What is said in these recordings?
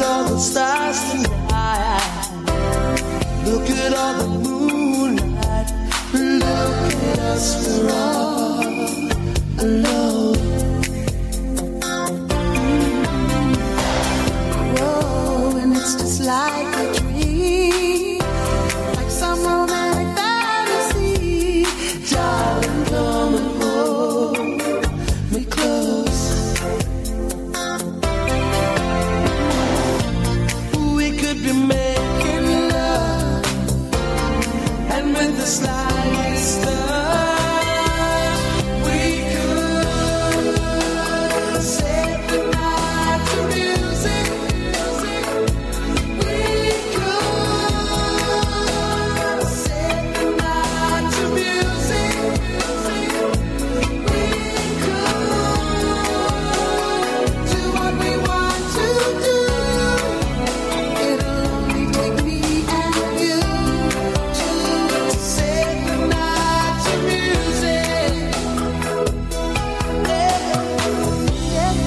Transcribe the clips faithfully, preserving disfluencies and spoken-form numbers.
all the stars tonight. Look at all the moonlight. Look at us, we're all alone. Whoa, and it's just like a dream, like some romantic fantasy. Darling, come and hold me close. We could be making love, and with the slightest touch, we could set the night to music. We could set the night to music. We could do what we want to do. It'll only take me and you to set the night to music. Yeah, yeah.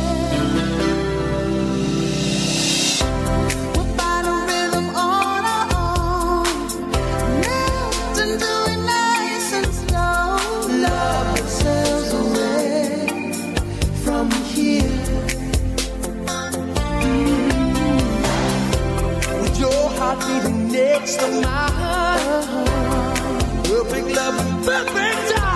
We'll find a rhythm on our own, melt into it nice and slow. Love ourselves away from here. With your heart beating next to mine, perfect love and perfect time.